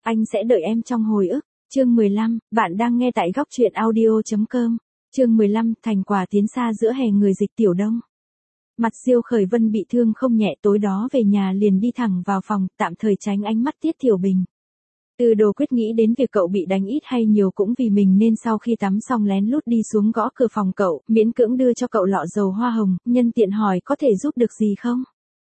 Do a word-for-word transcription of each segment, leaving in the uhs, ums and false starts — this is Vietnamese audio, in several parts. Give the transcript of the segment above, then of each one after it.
Anh sẽ đợi em trong hồi ức. Chương mười lăm, bạn đang nghe tại góc truyện audio.com. Chương mười lăm, thành quả tiến xa giữa hè người dịch tiểu đông. Mặt Diêu Khởi Vân bị thương không nhẹ, tối đó về nhà liền đi thẳng vào phòng, tạm thời tránh ánh mắt Tiết Thiểu Bình. Từ Đồ Quyết nghĩ đến việc cậu bị đánh ít hay nhiều cũng vì mình nên sau khi tắm xong lén lút đi xuống gõ cửa phòng cậu, miễn cưỡng đưa cho cậu lọ dầu hoa hồng, nhân tiện hỏi có thể giúp được gì không.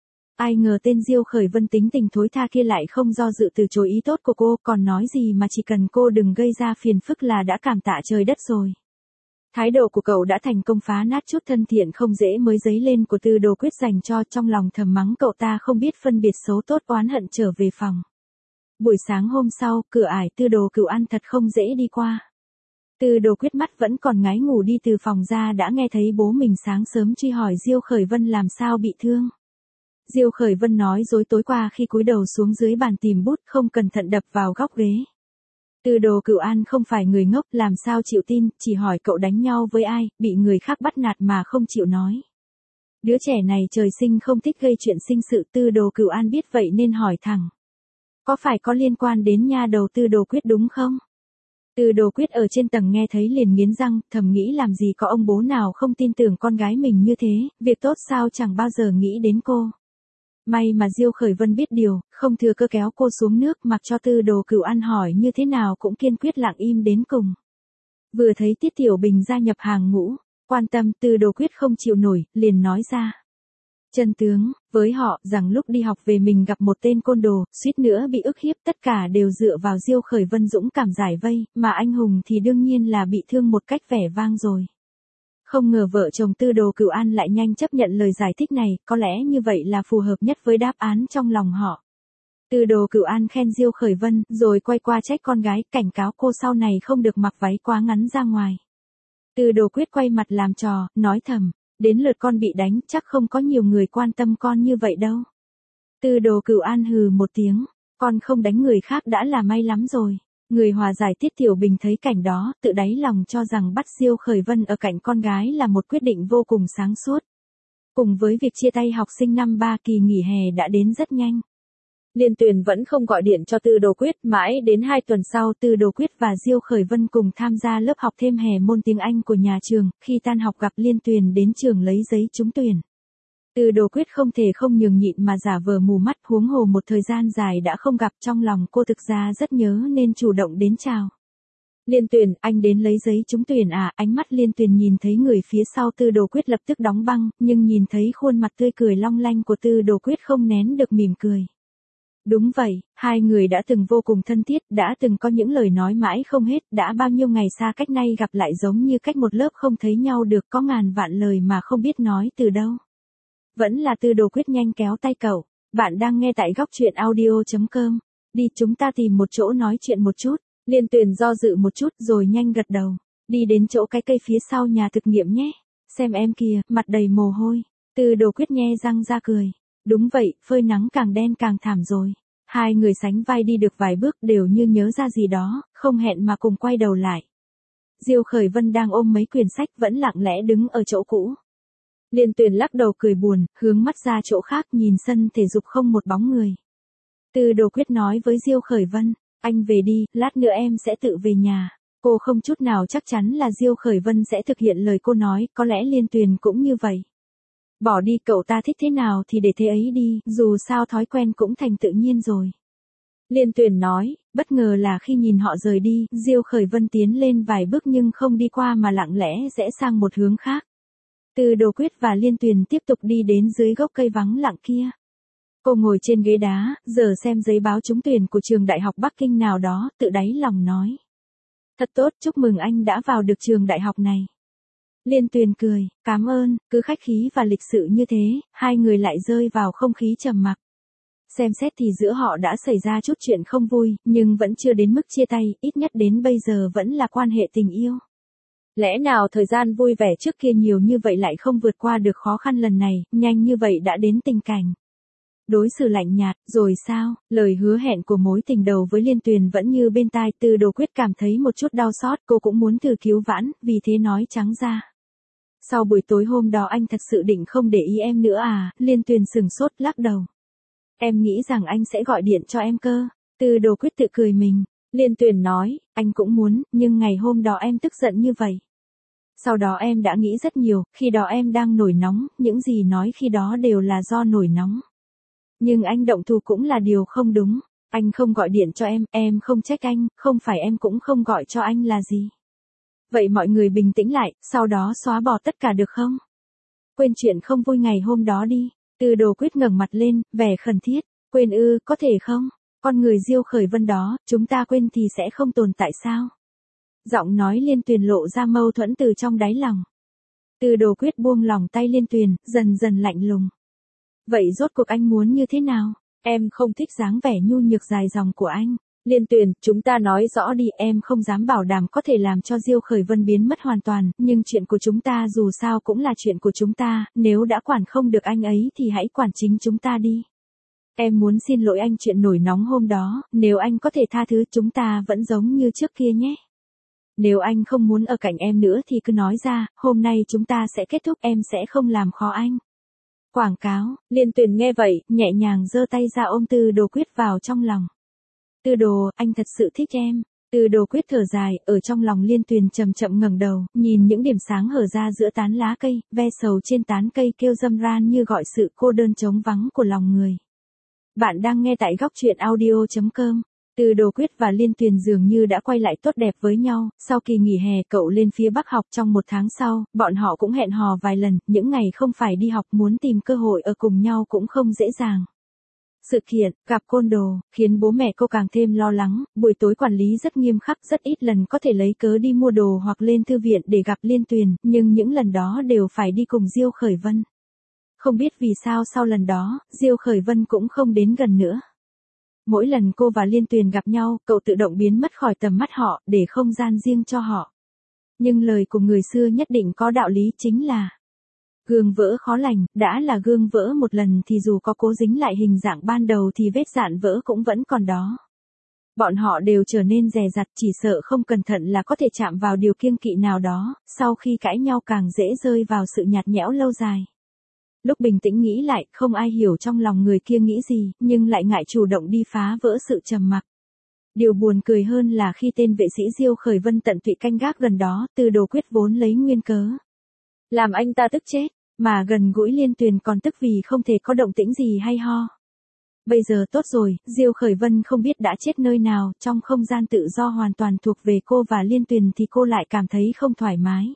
Ai ngờ tên Diêu Khởi Vân tính tình thối tha kia lại không do dự từ chối ý tốt của cô, còn nói gì mà chỉ cần cô đừng gây ra phiền phức là đã cảm tạ trời đất rồi. Thái độ của cậu đã thành công phá nát chút thân thiện không dễ mới dấy lên của Từ Đồ Quyết dành cho, trong lòng thầm mắng cậu ta không biết phân biệt xấu tốt, oán hận trở về phòng. Buổi sáng hôm sau, cửa ải Tư Đồ Cửu An thật không dễ đi qua. Từ Đồ Quyết mắt vẫn còn ngái ngủ đi từ phòng ra đã nghe thấy bố mình sáng sớm truy hỏi Diêu Khởi Vân làm sao bị thương. Diêu Khởi Vân nói dối tối qua khi cúi đầu xuống dưới bàn tìm bút không cẩn thận đập vào góc ghế. Từ Đồ Cửu An không phải người ngốc, làm sao chịu tin, chỉ hỏi cậu đánh nhau với ai, bị người khác bắt nạt mà không chịu nói. Đứa trẻ này trời sinh không thích gây chuyện sinh sự. Từ Đồ Cửu An biết vậy nên hỏi thẳng. Có phải có liên quan đến nha đầu Từ Đồ Quyết đúng không? Từ Đồ Quyết ở trên tầng nghe thấy liền nghiến răng, thầm nghĩ làm gì có ông bố nào không tin tưởng con gái mình như thế, việc tốt sao chẳng bao giờ nghĩ đến cô. May mà Diêu Khởi Vân biết điều, không thừa cơ kéo cô xuống nước, mặc cho Từ Đồ Cửu An hỏi như thế nào cũng kiên quyết lặng im đến cùng. Vừa thấy Tiết Thiểu Bình gia nhập hàng ngũ, quan tâm, Từ Đồ Quyết không chịu nổi, liền nói ra. Chân tướng, với họ, rằng lúc đi học về mình gặp một tên côn đồ, suýt nữa bị ức hiếp, tất cả đều dựa vào Diêu Khởi Vân dũng cảm giải vây, mà anh hùng thì đương nhiên là bị thương một cách vẻ vang rồi. Không ngờ vợ chồng Từ Đồ Cửu An lại nhanh chấp nhận lời giải thích này, có lẽ như vậy là phù hợp nhất với đáp án trong lòng họ. Từ Đồ Cửu An khen Diêu Khởi Vân, rồi quay qua trách con gái, cảnh cáo cô sau này không được mặc váy quá ngắn ra ngoài. Từ Đồ Quyết quay mặt làm trò, nói thầm, đến lượt con bị đánh, chắc không có nhiều người quan tâm con như vậy đâu. Từ Đồ Cửu An hừ một tiếng, con không đánh người khác đã là may lắm rồi. Người hòa giải Tiết Thiểu Bình thấy cảnh đó, tự đáy lòng cho rằng bắt Diêu Khởi Vân ở cạnh con gái là một quyết định vô cùng sáng suốt. Cùng với việc chia tay học sinh năm ba, kỳ nghỉ hè đã đến rất nhanh. Liên Tuyền vẫn không gọi điện cho Từ Đồ Quyết, mãi đến hai tuần sau Từ Đồ Quyết và Diêu Khởi Vân cùng tham gia lớp học thêm hè môn tiếng Anh của nhà trường, khi tan học gặp Liên Tuyền đến trường lấy giấy trúng tuyển. Từ Đồ Quyết không thể không nhường nhịn mà giả vờ mù mắt, huống hồ một thời gian dài đã không gặp, trong lòng cô thực ra rất nhớ nên chủ động đến chào. Liên Tuyền, anh đến lấy giấy trúng tuyển à? Ánh mắt Liên Tuyền nhìn thấy người phía sau Từ Đồ Quyết lập tức đóng băng, nhưng nhìn thấy khuôn mặt tươi cười long lanh của Từ Đồ Quyết không nén được mỉm cười. Đúng vậy, hai người đã từng vô cùng thân thiết, đã từng có những lời nói mãi không hết, đã bao nhiêu ngày xa cách nay gặp lại giống như cách một lớp không thấy nhau được, có ngàn vạn lời mà không biết nói từ đâu. Vẫn là Từ Đồ Quyết nhanh kéo tay cậu. Bạn đang nghe tại góc truyện audio.com. Đi, chúng ta tìm một chỗ nói chuyện một chút. Liên Tuyền do dự một chút rồi nhanh gật đầu. Đi đến chỗ cái cây phía sau nhà thực nghiệm nhé. Xem em kìa, mặt đầy mồ hôi. Từ Đồ Quyết nhe răng ra cười. Đúng vậy, phơi nắng càng đen càng thảm rồi. Hai người sánh vai đi được vài bước đều như nhớ ra gì đó, không hẹn mà cùng quay đầu lại. Diêu Khởi Vân đang ôm mấy quyển sách vẫn lặng lẽ đứng ở chỗ cũ. Liên Tuyền lắc đầu cười buồn, hướng mắt ra chỗ khác nhìn sân thể dục không một bóng người. Từ Đồ Quyết nói với Diêu Khởi Vân, anh về đi, lát nữa em sẽ tự về nhà. Cô không chút nào chắc chắn là Diêu Khởi Vân sẽ thực hiện lời cô nói, có lẽ Liên Tuyền cũng như vậy. Bỏ đi, cậu ta thích thế nào thì để thế ấy đi, dù sao thói quen cũng thành tự nhiên rồi. Liên Tuyền nói, bất ngờ là khi nhìn họ rời đi, Diêu Khởi Vân tiến lên vài bước nhưng không đi qua mà lặng lẽ rẽ sang một hướng khác. Từ Đồ Quyết và Liên Tuyền tiếp tục đi đến dưới gốc cây vắng lặng kia. Cô ngồi trên ghế đá, giờ xem giấy báo trúng tuyển của trường đại học Bắc Kinh nào đó, tự đáy lòng nói. Thật tốt, chúc mừng anh đã vào được trường đại học này. Liên Tuyền cười, cảm ơn, cứ khách khí và lịch sự như thế, hai người lại rơi vào không khí trầm mặc. Xem xét thì giữa họ đã xảy ra chút chuyện không vui, nhưng vẫn chưa đến mức chia tay, ít nhất đến bây giờ vẫn là quan hệ tình yêu. Lẽ nào thời gian vui vẻ trước kia nhiều như vậy lại không vượt qua được khó khăn lần này, nhanh như vậy đã đến tình cảnh. Đối xử lạnh nhạt, rồi sao, lời hứa hẹn của mối tình đầu với Liên Tuyền vẫn như bên tai. Từ Đồ Quyết cảm thấy một chút đau xót, cô cũng muốn thử cứu vãn, vì thế nói trắng ra. Sau buổi tối hôm đó anh thật sự định không để ý em nữa à? Liên Tuyền sừng sốt lắc đầu. Em nghĩ rằng anh sẽ gọi điện cho em cơ. Từ Đồ Quyết tự cười mình. Liên Tuyền nói, anh cũng muốn, nhưng ngày hôm đó em tức giận như vậy. Sau đó em đã nghĩ rất nhiều, khi đó em đang nổi nóng, những gì nói khi đó đều là do nổi nóng. Nhưng anh động thủ cũng là điều không đúng. Anh không gọi điện cho em, em không trách anh, không phải em cũng không gọi cho anh là gì. Vậy mọi người bình tĩnh lại, sau đó xóa bỏ tất cả được không? Quên chuyện không vui ngày hôm đó đi. Từ Đồ Quyết ngẩng mặt lên, vẻ khẩn thiết. Quên ư, có thể không? Con người Diêu Khởi Vân đó, chúng ta quên thì sẽ không tồn tại sao? Giọng nói Liên Tuyền lộ ra mâu thuẫn từ trong đáy lòng. Từ Đồ Quyết buông lòng tay Liên Tuyền, dần dần lạnh lùng. Vậy rốt cuộc anh muốn như thế nào? Em không thích dáng vẻ nhu nhược dài dòng của anh. Liên Tuyền, chúng ta nói rõ đi, em không dám bảo đảm có thể làm cho Diêu Khởi Vân biến mất hoàn toàn, nhưng chuyện của chúng ta dù sao cũng là chuyện của chúng ta, nếu đã quản không được anh ấy thì hãy quản chính chúng ta đi. Em muốn xin lỗi anh chuyện nổi nóng hôm đó, nếu anh có thể tha thứ chúng ta vẫn giống như trước kia nhé. Nếu anh không muốn ở cạnh em nữa thì cứ nói ra, hôm nay chúng ta sẽ kết thúc, em sẽ không làm khó anh. Quảng cáo, Liên Tuyền nghe vậy, nhẹ nhàng giơ tay ra ôm Từ Đồ Quyết vào trong lòng. Từ Đồ, anh thật sự thích em. Từ Đồ Quyết thở dài, ở trong lòng Liên Tuyền chậm chậm ngẩng đầu, nhìn những điểm sáng hở ra giữa tán lá cây, ve sầu trên tán cây kêu râm ran như gọi sự cô đơn trống vắng của lòng người. Bạn đang nghe tại góc truyện audio chấm com. Từ Đồ Quyết và Liên Tuyền dường như đã quay lại tốt đẹp với nhau, sau kỳ nghỉ hè cậu lên phía Bắc học trong một tháng sau, bọn họ cũng hẹn hò vài lần, những ngày không phải đi học muốn tìm cơ hội ở cùng nhau cũng không dễ dàng. Sự kiện, gặp côn đồ, khiến bố mẹ cô càng thêm lo lắng, buổi tối quản lý rất nghiêm khắc, rất ít lần có thể lấy cớ đi mua đồ hoặc lên thư viện để gặp Liên Tuyền, nhưng những lần đó đều phải đi cùng Diêu Khởi Vân. Không biết vì sao sau lần đó, Diêu Khởi Vân cũng không đến gần nữa. Mỗi lần cô và Liên Tuyền gặp nhau, cậu tự động biến mất khỏi tầm mắt họ, để không gian riêng cho họ. Nhưng lời của người xưa nhất định có đạo lý chính là gương vỡ khó lành, đã là gương vỡ một lần thì dù có cố dính lại hình dạng ban đầu thì vết dạn vỡ cũng vẫn còn đó. Bọn họ đều trở nên dè dặt, chỉ sợ không cẩn thận là có thể chạm vào điều kiêng kỵ nào đó, sau khi cãi nhau càng dễ rơi vào sự nhạt nhẽo lâu dài. Lúc bình tĩnh nghĩ lại, không ai hiểu trong lòng người kia nghĩ gì, nhưng lại ngại chủ động đi phá vỡ sự trầm mặc. Điều buồn cười hơn là khi tên vệ sĩ Diêu Khởi Vân tận tụy canh gác gần đó, Từ Đồ Quyết vốn lấy nguyên cớ làm anh ta tức chết, mà gần gũi Liên Tuyền còn tức vì không thể có động tĩnh gì hay ho. Bây giờ tốt rồi, Diêu Khởi Vân không biết đã chết nơi nào, trong không gian tự do hoàn toàn thuộc về cô và Liên Tuyền thì cô lại cảm thấy không thoải mái.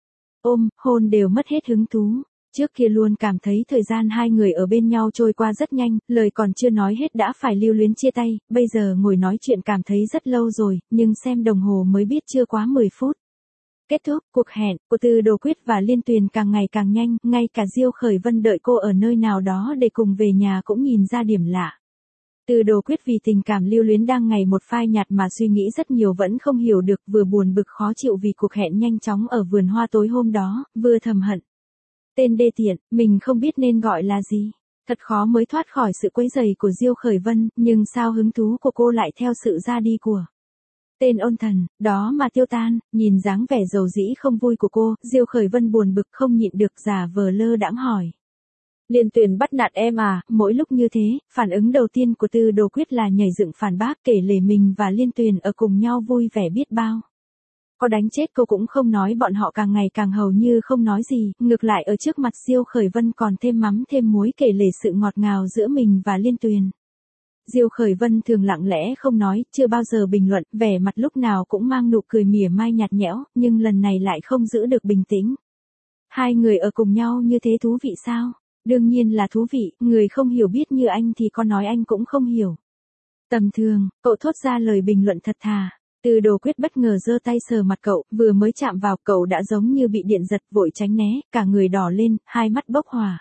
Ôm, hôn đều mất hết hứng thú. Trước kia luôn cảm thấy thời gian hai người ở bên nhau trôi qua rất nhanh, lời còn chưa nói hết đã phải lưu luyến chia tay, bây giờ ngồi nói chuyện cảm thấy rất lâu rồi, nhưng xem đồng hồ mới biết chưa quá mười phút. Kết thúc, cuộc hẹn của Từ Đồ Quyết và Liên Tuyền càng ngày càng nhanh, ngay cả Diêu Khởi Vân đợi cô ở nơi nào đó để cùng về nhà cũng nhìn ra điểm lạ. Từ Đồ Quyết vì tình cảm lưu luyến đang ngày một phai nhạt mà suy nghĩ rất nhiều vẫn không hiểu được, vừa buồn bực khó chịu vì cuộc hẹn nhanh chóng ở vườn hoa tối hôm đó, vừa thầm hận. Tên đê tiện, mình không biết nên gọi là gì. Thật khó mới thoát khỏi sự quấy rầy của Diêu Khởi Vân, nhưng sao hứng thú của cô lại theo sự ra đi của tên ôn thần, đó mà tiêu tan. Nhìn dáng vẻ dầu dĩ không vui của cô, Diêu Khởi Vân buồn bực không nhịn được giả vờ lơ đãng hỏi. Liên Tuyền bắt nạt em à? Mỗi lúc như thế, phản ứng đầu tiên của Từ Đồ Quyết là nhảy dựng phản bác, kể lể mình và Liên Tuyền ở cùng nhau vui vẻ biết bao. Có đánh chết cô cũng không nói, bọn họ càng ngày càng hầu như không nói gì, ngược lại ở trước mặt Diêu Khởi Vân còn thêm mắm thêm muối kể lể sự ngọt ngào giữa mình và Liên Tuyền. Diêu Khởi Vân thường lặng lẽ không nói, chưa bao giờ bình luận, vẻ mặt lúc nào cũng mang nụ cười mỉa mai nhạt nhẽo, nhưng lần này lại không giữ được bình tĩnh. Hai người ở cùng nhau như thế thú vị sao? Đương nhiên là thú vị, người không hiểu biết như anh thì có nói anh cũng không hiểu. Tầm thường, cậu thốt ra lời bình luận thật thà. Từ Đồ Quyết bất ngờ giơ tay sờ mặt cậu, vừa mới chạm vào cậu đã giống như bị điện giật, vội tránh né, cả người đỏ lên, hai mắt bốc hỏa.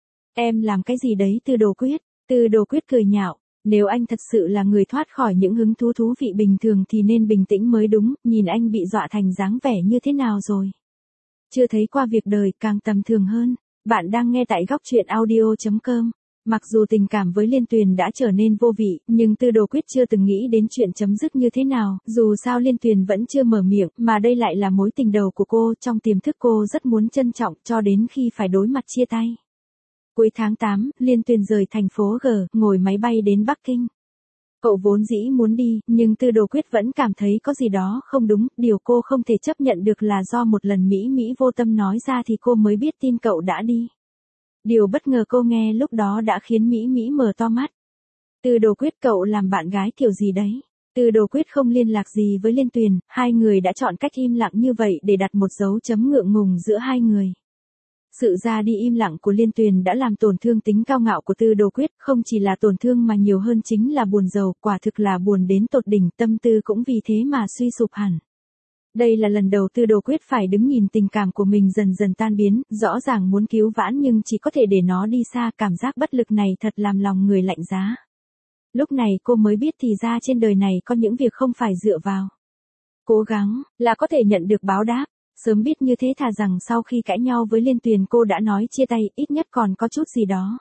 Em làm cái gì đấy Từ Đồ Quyết? Từ Đồ Quyết cười nhạo. Nếu anh thật sự là người thoát khỏi những hứng thú thú vị bình thường thì nên bình tĩnh mới đúng, nhìn anh bị dọa thành dáng vẻ như thế nào rồi. Chưa thấy qua việc đời càng tầm thường hơn. Bạn đang nghe tại góc truyện audio chấm com. Mặc dù tình cảm với Liên Tuyền đã trở nên vô vị, nhưng Từ Đồ Quyết chưa từng nghĩ đến chuyện chấm dứt như thế nào, dù sao Liên Tuyền vẫn chưa mở miệng, mà đây lại là mối tình đầu của cô, trong tiềm thức cô rất muốn trân trọng, cho đến khi phải đối mặt chia tay. Cuối tháng tám, Liên Tuyền rời thành phố G, ngồi máy bay đến Bắc Kinh. Cậu vốn dĩ muốn đi, nhưng Tư Đồ Quyết vẫn cảm thấy có gì đó không đúng, điều cô không thể chấp nhận được là do một lần Mỹ Mỹ vô tâm nói ra thì cô mới biết tin cậu đã đi. Điều bất ngờ cô nghe lúc đó đã khiến Mỹ Mỹ mở to mắt. Tư Đồ Quyết, cậu làm bạn gái kiểu gì đấy? Tư Đồ Quyết không liên lạc gì với Liên Tuyền, hai người đã chọn cách im lặng như vậy để đặt một dấu chấm ngượng ngùng giữa hai người. Sự ra đi im lặng của Liên Tuyền đã làm tổn thương tính cao ngạo của Tư Đồ Quyết, không chỉ là tổn thương mà nhiều hơn chính là buồn rầu, quả thực là buồn đến tột đỉnh, tâm tư cũng vì thế mà suy sụp hẳn. Đây là lần đầu Tư Đồ Quyết phải đứng nhìn tình cảm của mình dần dần tan biến, rõ ràng muốn cứu vãn nhưng chỉ có thể để nó đi xa, cảm giác bất lực này thật làm lòng người lạnh giá. Lúc này cô mới biết thì ra trên đời này có những việc không phải dựa vào cố gắng là có thể nhận được báo đáp. Sớm biết như thế thà rằng sau khi cãi nhau với Liên Tuyền cô đã nói chia tay, ít nhất còn có chút gì đó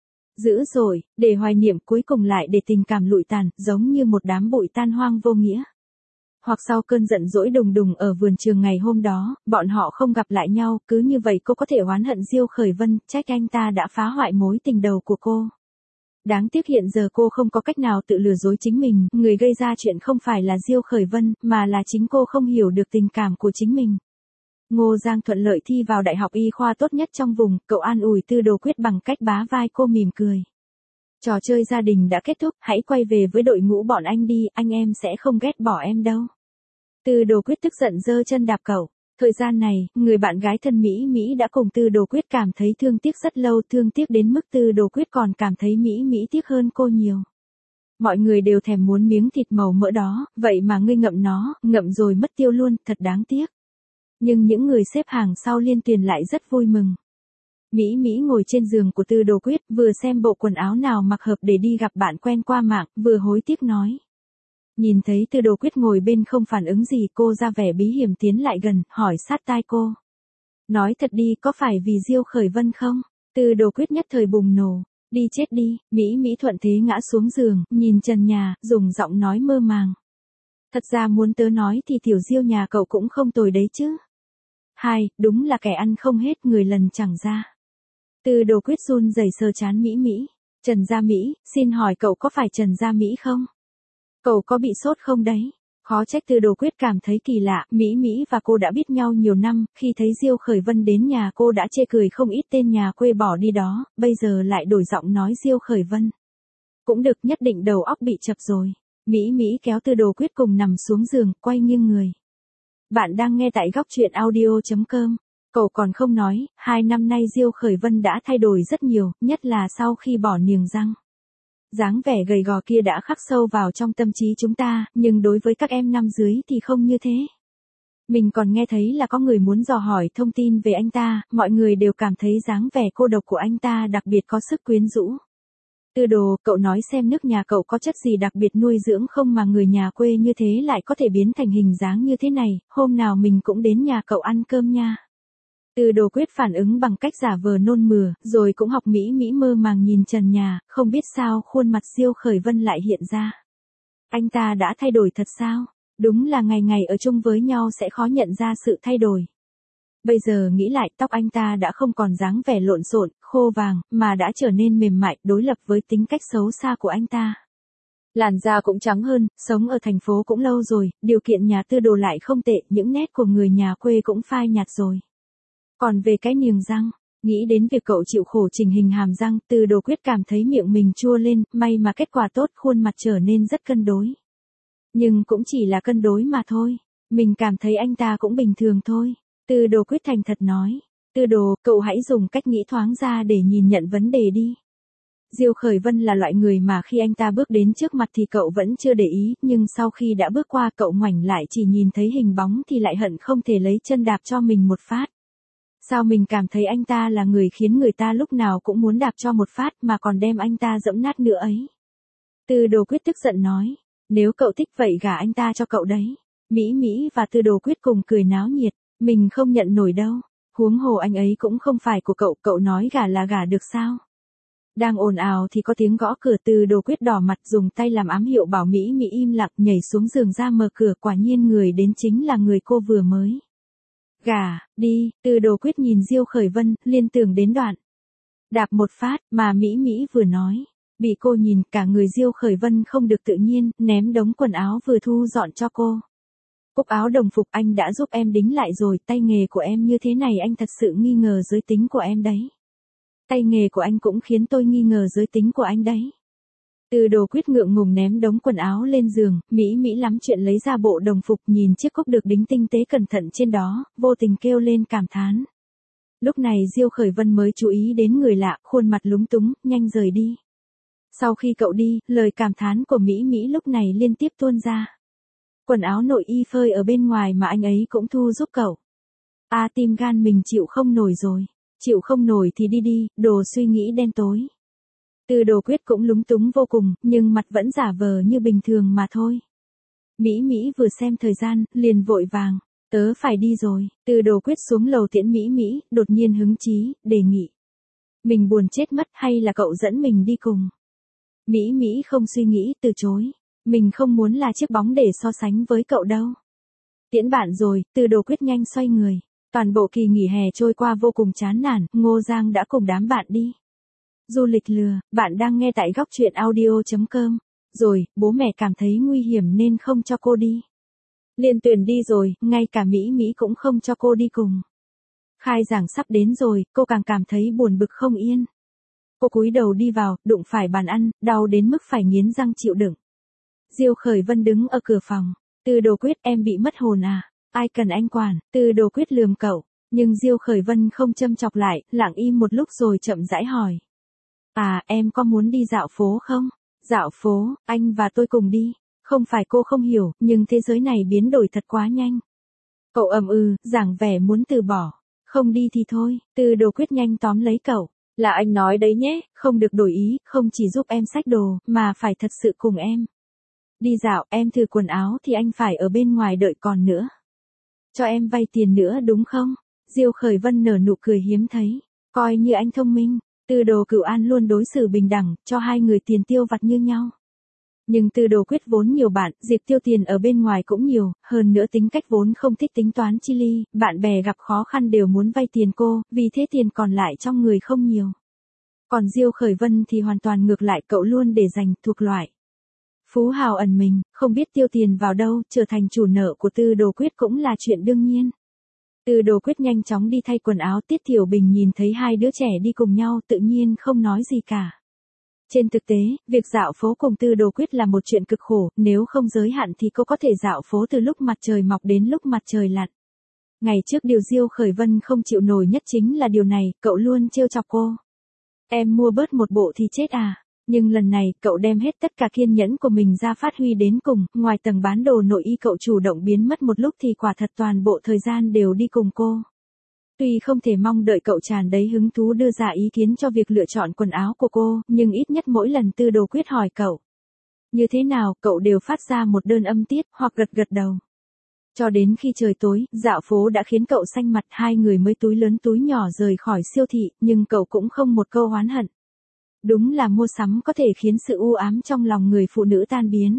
dữ dội, để hoài niệm, cuối cùng lại để tình cảm lụi tàn, giống như một đám bụi tan hoang vô nghĩa. Hoặc sau cơn giận dỗi đùng đùng ở vườn trường ngày hôm đó, bọn họ không gặp lại nhau, cứ như vậy cô có thể oán hận Diêu Khởi Vân, trách anh ta đã phá hoại mối tình đầu của cô. Đáng tiếc hiện giờ cô không có cách nào tự lừa dối chính mình, người gây ra chuyện không phải là Diêu Khởi Vân, mà là chính cô không hiểu được tình cảm của chính mình. Ngô Giang thuận lợi thi vào đại học y khoa tốt nhất trong vùng, cậu an ủi Tư Đồ Quyết bằng cách bá vai cô mỉm cười. Trò chơi gia đình đã kết thúc, hãy quay về với đội ngũ bọn anh đi, anh em sẽ không ghét bỏ em đâu. Tư Đồ Quyết tức giận giơ chân đạp cậu. Thời gian này, người bạn gái thân Mỹ Mỹ đã cùng Tư Đồ Quyết cảm thấy thương tiếc rất lâu, thương tiếc đến mức Tư Đồ Quyết còn cảm thấy Mỹ Mỹ tiếc hơn cô nhiều. Mọi người đều thèm muốn miếng thịt màu mỡ đó, vậy mà ngươi ngậm nó, ngậm rồi mất tiêu luôn, thật đáng tiếc. Nhưng những người xếp hàng sau Liên Tuyền lại rất vui mừng. Mỹ Mỹ ngồi trên giường của Tư Đồ Quyết, vừa xem bộ quần áo nào mặc hợp để đi gặp bạn quen qua mạng, vừa hối tiếc nói. Nhìn thấy Tư Đồ Quyết ngồi bên không phản ứng gì, cô ra vẻ bí hiểm tiến lại gần, hỏi sát tai cô. Nói thật đi, có phải vì Diêu Khởi Vân không? Tư Đồ Quyết nhất thời bùng nổ. Đi chết đi, Mỹ Mỹ thuận thế ngã xuống giường, nhìn trần nhà, dùng giọng nói mơ màng. Thật ra muốn tớ nói thì tiểu Diêu nhà cậu cũng không tồi đấy chứ. Hai, đúng là kẻ ăn không hết người lần chẳng ra. Tư Đồ Quyết run rẩy sờ chán Mỹ Mỹ. Trần Gia Mỹ, xin hỏi cậu có phải Trần Gia Mỹ không? Cậu có bị sốt không đấy? Khó trách Tư Đồ Quyết cảm thấy kỳ lạ, Mỹ Mỹ và cô đã biết nhau nhiều năm, khi thấy Diêu Khởi Vân đến nhà cô đã chê cười không ít tên nhà quê bỏ đi đó, bây giờ lại đổi giọng nói Diêu Khởi Vân. Cũng được, nhất định đầu óc bị chập rồi. Mỹ Mỹ kéo Tư Đồ Quyết cùng nằm xuống giường, quay nghiêng người. Bạn đang nghe tại góc truyện audio chấm com. Cậu còn không nói, hai năm nay Diêu Khởi Vân đã thay đổi rất nhiều, nhất là sau khi bỏ niềng răng. Dáng vẻ gầy gò kia đã khắc sâu vào trong tâm trí chúng ta, nhưng đối với các em năm dưới thì không như thế. Mình còn nghe thấy là có người muốn dò hỏi thông tin về anh ta, mọi người đều cảm thấy dáng vẻ cô độc của anh ta đặc biệt có sức quyến rũ. Tư Đồ, cậu nói xem nước nhà cậu có chất gì đặc biệt nuôi dưỡng không mà người nhà quê như thế lại có thể biến thành hình dáng như thế này, hôm nào mình cũng đến nhà cậu ăn cơm nha. Tư Đồ Quyết phản ứng bằng cách giả vờ nôn mửa, rồi cũng học Mỹ Mỹ mơ màng nhìn trần nhà, không biết sao khuôn mặt Diêu Khởi Vân lại hiện ra. Anh ta đã thay đổi thật sao? Đúng là ngày ngày ở chung với nhau sẽ khó nhận ra sự thay đổi. Bây giờ nghĩ lại, tóc anh ta đã không còn dáng vẻ lộn xộn, khô vàng, mà đã trở nên mềm mại, đối lập với tính cách xấu xa của anh ta. Làn da cũng trắng hơn, sống ở thành phố cũng lâu rồi, điều kiện nhà Tư Đồ lại không tệ, những nét của người nhà quê cũng phai nhạt rồi. Còn về cái niềng răng, nghĩ đến việc cậu chịu khổ chỉnh hình hàm răng, Tư Đồ Quyết cảm thấy miệng mình chua lên, may mà kết quả tốt, khuôn mặt trở nên rất cân đối. Nhưng cũng chỉ là cân đối mà thôi, mình cảm thấy anh ta cũng bình thường thôi. Tư Đồ Quyết thành thật nói, Tư Đồ, cậu hãy dùng cách nghĩ thoáng ra để nhìn nhận vấn đề đi. Diêu Khởi Vân là loại người mà khi anh ta bước đến trước mặt thì cậu vẫn chưa để ý, nhưng sau khi đã bước qua cậu ngoảnh lại chỉ nhìn thấy hình bóng thì lại hận không thể lấy chân đạp cho mình một phát. Sao mình cảm thấy anh ta là người khiến người ta lúc nào cũng muốn đạp cho một phát mà còn đem anh ta giẫm nát nữa ấy. Tư Đồ Quyết tức giận nói, nếu cậu thích vậy gả anh ta cho cậu đấy. Mỹ Mỹ và Tư Đồ Quyết cùng cười náo nhiệt, mình không nhận nổi đâu, huống hồ anh ấy cũng không phải của cậu, cậu nói gả là gả được sao? Đang ồn ào thì có tiếng gõ cửa, Tư Đồ Quyết đỏ mặt dùng tay làm ám hiệu bảo Mỹ Mỹ im lặng, nhảy xuống giường ra mở cửa, quả nhiên người đến chính là người cô vừa mới gả đi. Tư Đồ Quyết nhìn Diêu Khởi Vân, liên tưởng đến đoạn đạp một phát mà Mỹ Mỹ vừa nói. Bị cô nhìn, cả người Diêu Khởi Vân không được tự nhiên, ném đống quần áo vừa thu dọn cho cô. Cúc áo đồng phục anh đã giúp em đính lại rồi, tay nghề của em như thế này anh thật sự nghi ngờ giới tính của em đấy. Tay nghề của anh cũng khiến tôi nghi ngờ giới tính của anh đấy. Từ Đồ Quyết ngượng ngùng ném đống quần áo lên giường, mỹ mỹ lắm chuyện lấy ra bộ đồng phục nhìn chiếc cúc được đính tinh tế cẩn thận trên đó, vô tình kêu lên cảm thán. Lúc này Diêu Khởi Vân mới chú ý đến người lạ, khuôn mặt lúng túng, nhanh rời đi. Sau khi cậu đi, lời cảm thán của Mỹ Mỹ lúc này liên tiếp tuôn ra. Quần áo nội y phơi ở bên ngoài mà anh ấy cũng thu giúp cậu. À tim gan mình chịu không nổi rồi. Chịu không nổi thì đi đi, đồ suy nghĩ đen tối. Từ Đồ Quyết cũng lúng túng vô cùng, nhưng mặt vẫn giả vờ như bình thường mà thôi. Mỹ Mỹ vừa xem thời gian, liền vội vàng. Tớ phải đi rồi. Từ Đồ Quyết xuống lầu tiễn Mỹ Mỹ, đột nhiên hứng chí, đề nghị. Mình buồn chết mất hay là cậu dẫn mình đi cùng? Mỹ Mỹ không suy nghĩ, từ chối. Mình không muốn là chiếc bóng để so sánh với cậu đâu. Tiễn bạn rồi, Từ Đồ Quyết nhanh xoay người. Toàn bộ kỳ nghỉ hè trôi qua vô cùng chán nản, Ngô Giang đã cùng đám bạn đi. Du lịch lừa, bạn đang nghe tại góc truyện audio chấm com. Rồi, bố mẹ cảm thấy nguy hiểm nên không cho cô đi. Liên Tuyền đi rồi, ngay cả Mỹ Mỹ cũng không cho cô đi cùng. Khai giảng sắp đến rồi, cô càng cảm thấy buồn bực không yên. Cô cúi đầu đi vào, đụng phải bàn ăn, đau đến mức phải nghiến răng chịu đựng. Diêu Khởi Vân đứng ở cửa phòng. Từ Đồ Quyết, em bị mất hồn à? Ai cần anh quản? Từ Đồ Quyết lườm cậu. Nhưng Diêu Khởi Vân không châm chọc lại, lặng im một lúc rồi chậm rãi hỏi. À, em có muốn đi dạo phố không? Dạo phố, anh và tôi cùng đi. Không phải cô không hiểu, nhưng thế giới này biến đổi thật quá nhanh. Cậu ậm ừ, giảng vẻ muốn từ bỏ. Không đi thì thôi, Từ Đồ Quyết nhanh tóm lấy cậu. Là anh nói đấy nhé, không được đổi ý, không chỉ giúp em xách đồ, mà phải thật sự cùng em. Đi dạo, em thử quần áo thì anh phải ở bên ngoài đợi còn nữa. Cho em vay tiền nữa đúng không? Diêu Khởi Vân nở nụ cười hiếm thấy. Coi như anh thông minh. Từ Đồ Cửu An luôn đối xử bình đẳng, cho hai người tiền tiêu vặt như nhau. Nhưng Từ Đồ Quyết vốn nhiều bạn, dịp tiêu tiền ở bên ngoài cũng nhiều, hơn nữa tính cách vốn không thích tính toán chi ly, bạn bè gặp khó khăn đều muốn vay tiền cô, vì thế tiền còn lại trong người không nhiều. Còn Diêu Khởi Vân thì hoàn toàn ngược lại, cậu luôn để dành, thuộc loại phú hào ẩn mình, không biết tiêu tiền vào đâu, trở thành chủ nợ của Từ Đồ Quyết cũng là chuyện đương nhiên. Từ Đồ Quyết nhanh chóng đi thay quần áo, Tiết Thiểu Bình nhìn thấy hai đứa trẻ đi cùng nhau tự nhiên không nói gì cả. Trên thực tế, việc dạo phố cùng Từ Đồ Quyết là một chuyện cực khổ, nếu không giới hạn thì cô có thể dạo phố từ lúc mặt trời mọc đến lúc mặt trời lặn. Ngày trước điều Diêu Khởi Vân không chịu nổi nhất chính là điều này, cậu luôn trêu chọc cô. Em mua bớt một bộ thì chết à? Nhưng lần này, cậu đem hết tất cả kiên nhẫn của mình ra phát huy đến cùng, ngoài tầng bán đồ nội y cậu chủ động biến mất một lúc thì quả thật toàn bộ thời gian đều đi cùng cô. Tuy không thể mong đợi cậu tràn đầy hứng thú đưa ra ý kiến cho việc lựa chọn quần áo của cô, nhưng ít nhất mỗi lần Từ Đồ Quyết hỏi cậu như thế nào, cậu đều phát ra một đơn âm tiết, hoặc gật gật đầu. Cho đến khi trời tối, dạo phố đã khiến cậu xanh mặt, hai người mới túi lớn túi nhỏ rời khỏi siêu thị, nhưng cậu cũng không một câu oán hận. Đúng là mua sắm có thể khiến sự u ám trong lòng người phụ nữ tan biến.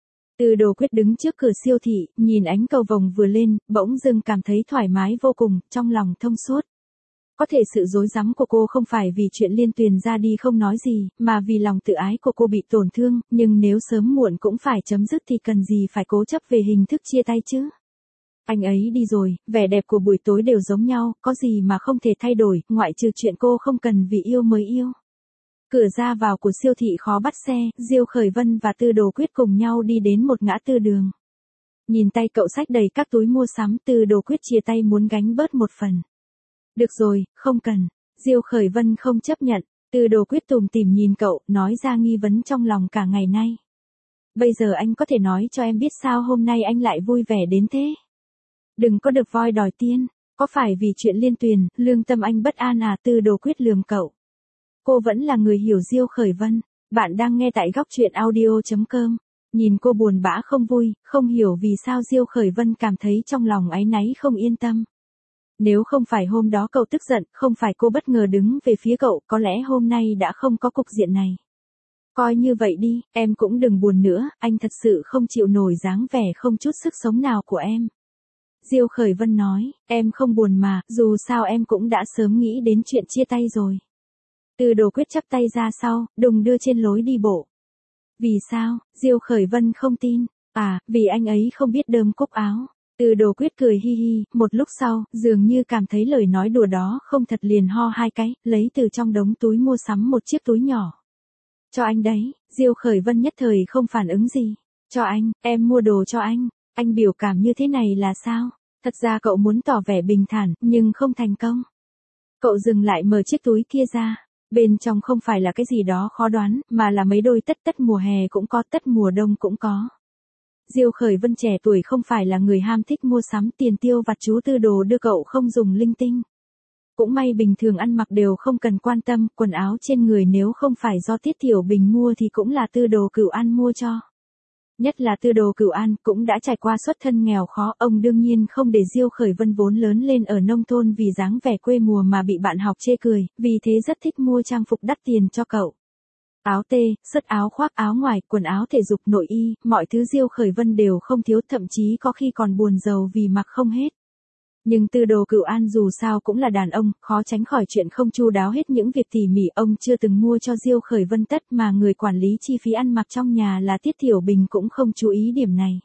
Từ Đồ Quyết đứng trước cửa siêu thị, nhìn ánh cầu vồng vừa lên, bỗng dưng cảm thấy thoải mái vô cùng, trong lòng thông suốt. Có thể sự rối rắm của cô không phải vì chuyện Liên Tuyền ra đi không nói gì, mà vì lòng tự ái của cô bị tổn thương, nhưng nếu sớm muộn cũng phải chấm dứt thì cần gì phải cố chấp về hình thức chia tay chứ. Anh ấy đi rồi, vẻ đẹp của buổi tối đều giống nhau, có gì mà không thể thay đổi, ngoại trừ chuyện cô không cần vì yêu mới yêu. Cửa ra vào của siêu thị khó bắt xe, Diêu Khởi Vân và Từ Đồ Quyết cùng nhau đi đến một ngã tư đường. Nhìn tay cậu xách đầy các túi mua sắm, Từ Đồ Quyết chia tay muốn gánh bớt một phần. Được rồi, không cần. Diêu Khởi Vân không chấp nhận. Từ Đồ Quyết tủm tỉm nhìn cậu, nói ra nghi vấn trong lòng cả ngày nay. Bây giờ anh có thể nói cho em biết sao hôm nay anh lại vui vẻ đến thế? Đừng có được voi đòi tiên. Có phải vì chuyện Liên Tuyền, lương tâm anh bất an à? Từ Đồ Quyết lườm cậu. Cô vẫn là người hiểu Diêu Khởi Vân. Bạn đang nghe tại góc truyện audio chấm com. Nhìn cô buồn bã không vui, không hiểu vì sao Diêu Khởi Vân cảm thấy trong lòng áy náy không yên tâm. Nếu không phải hôm đó cậu tức giận, không phải cô bất ngờ đứng về phía cậu, có lẽ hôm nay đã không có cục diện này. Coi như vậy đi, em cũng đừng buồn nữa, anh thật sự không chịu nổi dáng vẻ không chút sức sống nào của em. Diêu Khởi Vân nói, em không buồn mà, dù sao em cũng đã sớm nghĩ đến chuyện chia tay rồi. Từ Đồ Quyết chắp tay ra sau, đùng đưa trên lối đi bộ. Vì sao? Diêu Khởi Vân không tin. À, vì anh ấy không biết đơm cúc áo. Từ Đồ Quyết cười hi hi, một lúc sau, dường như cảm thấy lời nói đùa đó không thật liền ho hai cái, lấy từ trong đống túi mua sắm một chiếc túi nhỏ. Cho anh đấy, Diêu Khởi Vân nhất thời không phản ứng gì. Cho anh, em mua đồ cho anh. Anh biểu cảm như thế này là sao? Thật ra cậu muốn tỏ vẻ bình thản, nhưng không thành công. Cậu dừng lại mở chiếc túi kia ra. Bên trong không phải là cái gì đó khó đoán, mà là mấy đôi tất tất mùa hè cũng có, tất mùa đông cũng có. Diêu Khởi Vân trẻ tuổi không phải là người ham thích mua sắm, tiền tiêu vặt chú Tư Đồ đưa cậu không dùng linh tinh. Cũng may bình thường ăn mặc đều không cần quan tâm, quần áo trên người nếu không phải do Tiết Tiểu Bình mua thì cũng là Tư Đồ Cửu An mua cho. Nhất là Tư Đồ Cửu An cũng đã trải qua xuất thân nghèo khó, ông đương nhiên không để Diêu Khởi Vân vốn lớn lên ở nông thôn vì dáng vẻ quê mùa mà bị bạn học chê cười, vì thế rất thích mua trang phục đắt tiền cho cậu. Áo tê, sứt áo khoác, áo ngoài, quần áo thể dục, nội y, mọi thứ Diêu Khởi Vân đều không thiếu, thậm chí có khi còn buồn rầu vì mặc không hết. Nhưng Tư Đồ Cửu An dù sao cũng là đàn ông, khó tránh khỏi chuyện không chu đáo hết những việc tỉ mỉ, ông chưa từng mua cho Diêu Khởi Vân tất, mà người quản lý chi phí ăn mặc trong nhà là Tiết Tiểu Bình cũng không chú ý điểm này.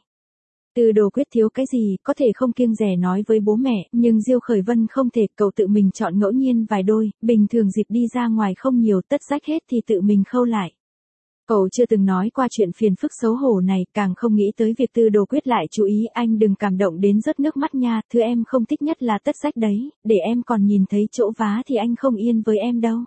Tư Đồ Quyết thiếu cái gì, có thể không kiêng dè nói với bố mẹ, nhưng Diêu Khởi Vân không thể, cậu tự mình chọn ngẫu nhiên vài đôi, bình thường dịp đi ra ngoài không nhiều, tất rách hết thì tự mình khâu lại. Cậu chưa từng nói qua chuyện phiền phức xấu hổ này, càng không nghĩ tới việc Tư Đồ Quyết lại chú ý, anh đừng cảm động đến rớt nước mắt nha, thứ em không thích nhất là tất rách đấy, để em còn nhìn thấy chỗ vá thì anh không yên với em đâu.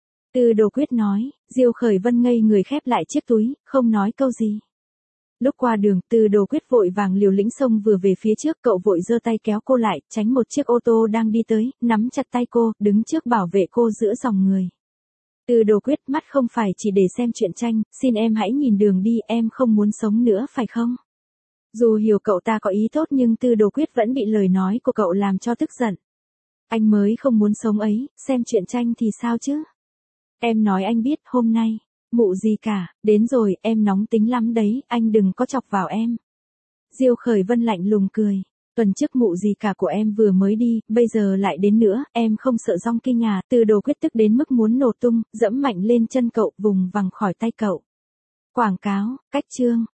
Tư Đồ Quyết nói, Diêu Khởi Vân ngây người khép lại chiếc túi, không nói câu gì. Lúc qua đường, Tư Đồ Quyết vội vàng liều lĩnh xông vừa về phía trước, cậu vội giơ tay kéo cô lại, tránh một chiếc ô tô đang đi tới, nắm chặt tay cô, đứng trước bảo vệ cô giữa dòng người. Tư Đồ Quyết, mắt không phải chỉ để xem truyện tranh, xin em hãy nhìn đường đi, em không muốn sống nữa phải không? Dù hiểu cậu ta có ý tốt nhưng Tư Đồ Quyết vẫn bị lời nói của cậu làm cho tức giận. Anh mới không muốn sống ấy, xem truyện tranh thì sao chứ? Em nói anh biết, hôm nay, mụ gì cả, đến rồi, em nóng tính lắm đấy, anh đừng có chọc vào em. Diêu Khởi Vân lạnh lùng cười. Tuần trước mụ gì cả của em vừa mới đi, bây giờ lại đến nữa, em không sợ rong kinh à? Tư Đồ Quyết tức đến mức muốn nổ tung, dẫm mạnh lên chân cậu, vùng vằng khỏi tay cậu. Quảng cáo, cách chương.